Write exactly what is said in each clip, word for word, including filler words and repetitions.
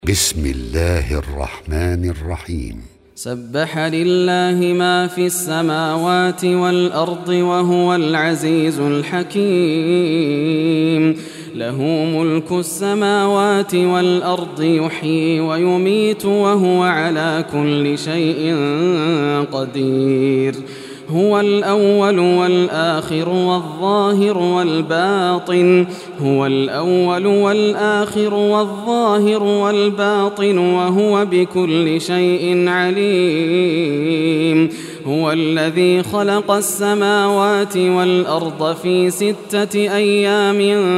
بسم الله الرحمن الرحيم. سبح لله ما في السماوات والأرض وهو العزيز الحكيم. له ملك السماوات والأرض يحيي ويميت وهو على كل شيء قدير. هو الأول والآخر والظاهر والباطن هو الأول والآخر والظاهر والباطن وهو بكل شيء عليم. هو الذي خلق السماوات والأرض في ستة أيام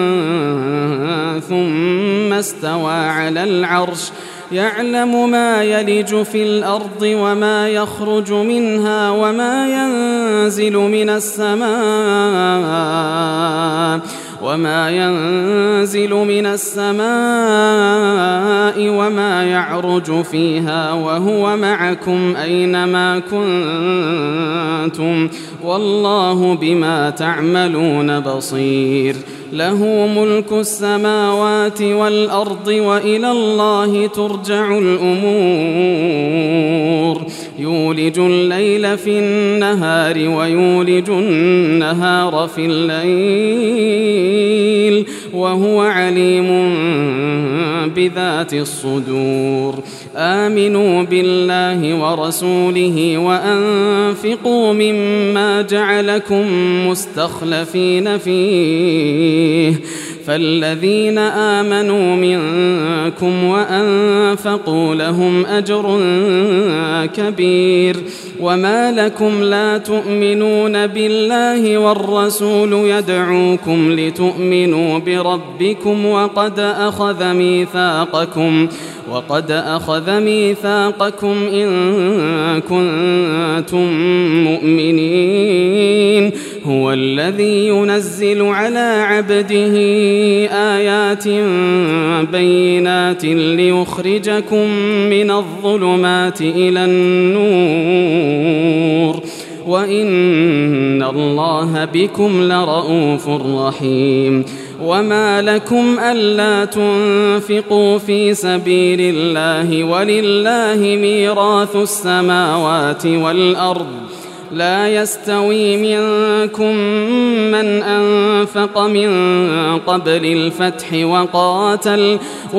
ثم استوى على العرش يعلم ما يلج في الأرض وما يخرج منها وما ينزل من السماء وما ينزل من السماء وما يعرج فيها وهو معكم أينما كنتم والله بما تعملون بصير. له ملك السماوات والأرض وإلى الله ترجع الأمور. يولج الليل في النهار ويولج النهار في الليل وهو عليم بذات الصدور. آمنوا بالله ورسوله وأنفقوا مما جعلكم مستخلفين فيه فالذين آمنوا منكم وأنفقوا لهم أجر كبير. وما لكم لا تؤمنون بالله والرسول يدعوكم لتؤمنوا بربكم وقد أخذ ميثاقكم وقد أخذ ميثاقكم إن كنتم مؤمنين. هو الذي ينزل على عبده آيات بينات ليخرجكم من الظلمات إلى النور وإن الله بكم لرؤوف رحيم. وما لكم ألا تنفقوا في سبيل الله ولله ميراث السماوات والأرض لا يستوي منكم من أنفق من قبل الفتح وقاتل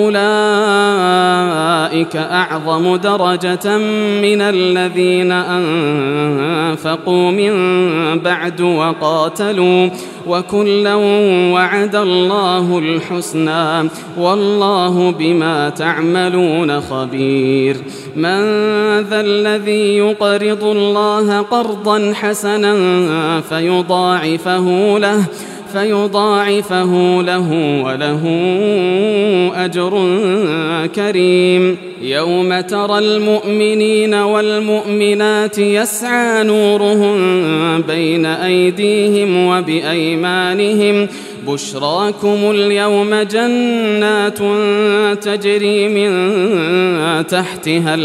أولئك أعظم درجة من الذين أنفقوا من بعد وقاتلوا وكلا وعد الله الحسنى والله بما تعملون خبير. من ذا الذي يقرض الله قرضا حسنا فيضاعفه له فيضاعفه له وله أجر كريم. يوم ترى المؤمنين والمؤمنات يسعى نورهم بين أيديهم وبأيمانهم بشراكم اليوم جنات تجري من تحتها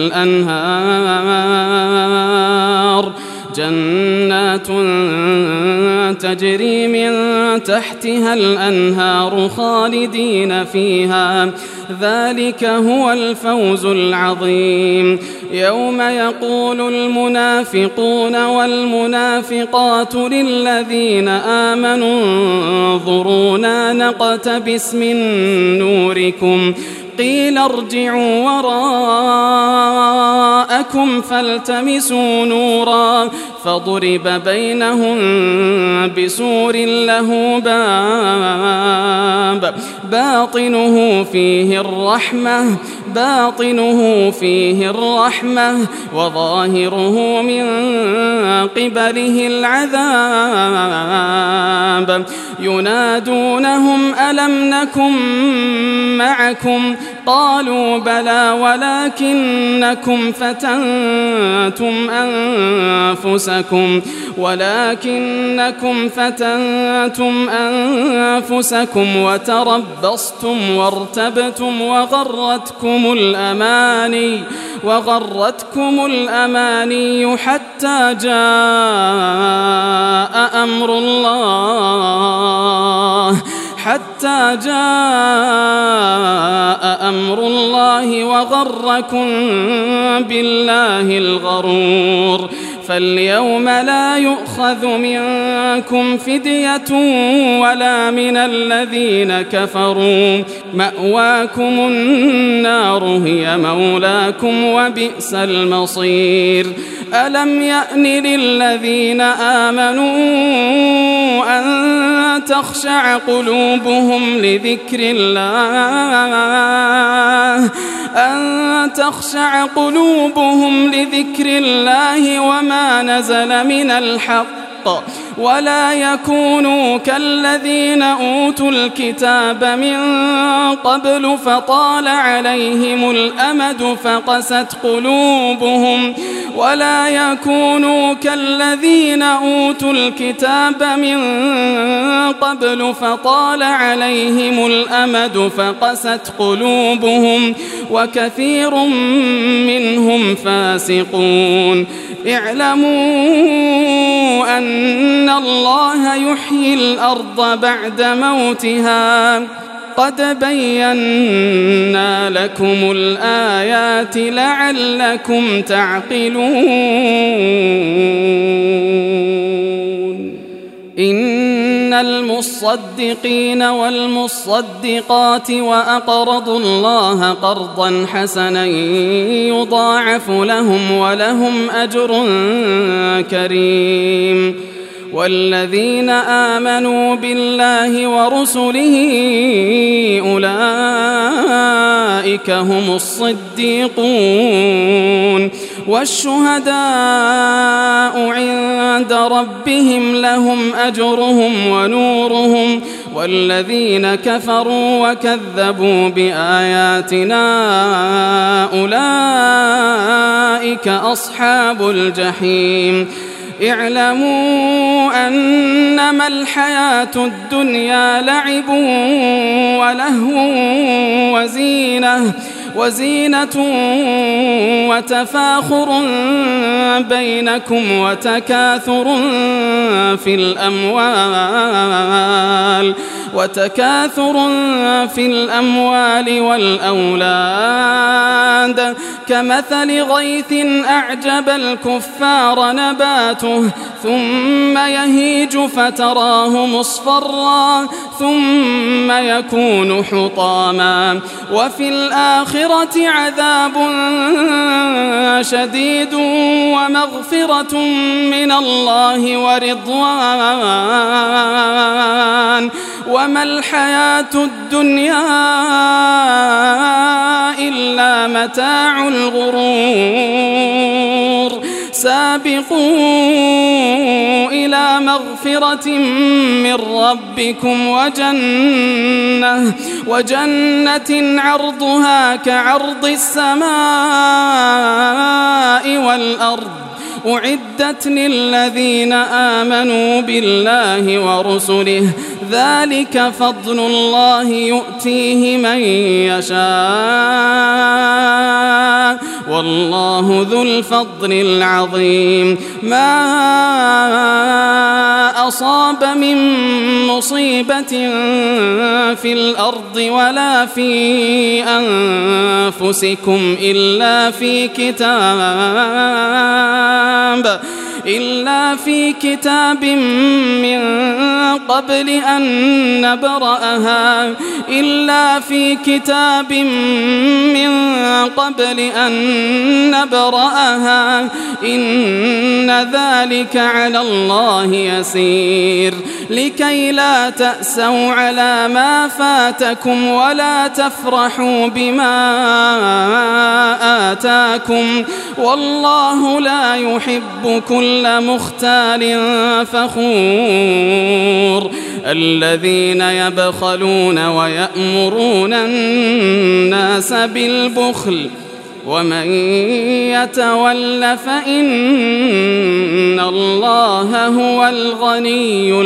الأنهار جنات تجري من تحتها الأنهار خالدين فيها ذلك هو الفوز العظيم. يوم يقول المنافقون والمنافقات للذين آمنوا انظرونا نقتبس من نوركم قيل ارجعوا وراءكم فالتمسوا نورا فضرب بينهم بسور له باب باطنه فيه الرحمة باطنه فيه الرحمة وظاهره من قبله العذاب. ينادونهم ألم نكن معكم قالوا بلى ولكنكم فتنتم أنفسكم ولكنكم فتنتم أنفسكم وتربصتم وارتبتم وغرتكم الأماني وغرتكم الأماني حتى جاء أمر الله حتى جاء أمر الله وغركم بالله الغرور. فاليوم لا يؤخذ منكم فدية ولا من الذين كفروا، مأواكم النار هي مولاكم وبئس المصير. ألم يأن للذين آمنوا أن تخشع قلوبهم لذكر الله أن تخشع قلوبهم لذكر الله وما نزل من الحق، ولا يكونوا كالذين أوتوا الكتاب من قبل فطال عليهم الأمد فقست قلوبهم ولا يكونوا كالذين أوتوا الكتاب من قبل فطال عليهم الأمد فقست قلوبهم وكثير منهم فاسقون. اعلموا أن الله يحيي الأرض بعد موتها، قد بينا لكم الآيات لعلكم تعقلون. إن المصدقين والمصدقات وأقرضوا الله قرضا حسنا يضاعف لهم ولهم أجر كريم. والذين آمنوا بالله ورسله أولئك هم الصديقون والشهداء عند ربهم لهم أجرهم ونورهم. والذين كفروا وكذبوا بآياتنا أولئك أصحاب الجحيم. اعلموا أنما الحياة الدنيا لعب ولهو وزينة وزينة وتفاخر بينكم وتكاثر في الأموال وتكاثر في الأموال والأولاد كمثل غيث أعجب الكفار نباته ثم يهيج فتراه مصفرا ثم يكون حطاما وفي الآخرة عذاب شديد ومغفرة من الله ورضوان وما الحياة الدنيا إلا متاع الغرور. سابقوا إلى مغفرة من ربكم وجنة وجنة عرضها كعرض السماء والأرض أعدت للذين آمنوا بالله ورسله ذلك فضل الله يؤتيه من يشاء والله ذو الفضل العظيم. ما أصاب من مصيبة في الأرض ولا في أنفسكم إلا في كتاب إلا في كتاب من قبل أن نبرأها إلا في كتاب من قبل أن نبرأها إن ذلك على الله يسير. لكي لا تأسوا على ما فاتكم ولا تفرحوا بما آتاكم والله لا يحب كل مختال فخور. الذين يبخلون ويأمرون الناس بالبخل ومن يتول فإن الله هو الغني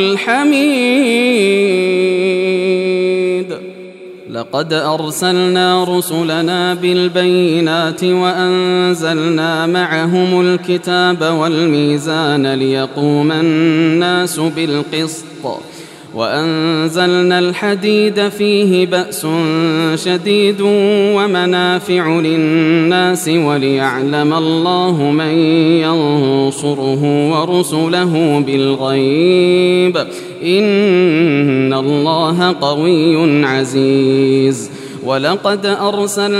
الحميد. لقد أرسلنا رسلنا بالبينات وأنزلنا معهم الكتاب والميزان ليقوم الناس بالقسط وأنزلنا الحديد فيه بأس شديد ومنافع للناس وليعلم الله من ينصره ورسله بالغيب إن الله قوي عزيز. ولقد أرسلنا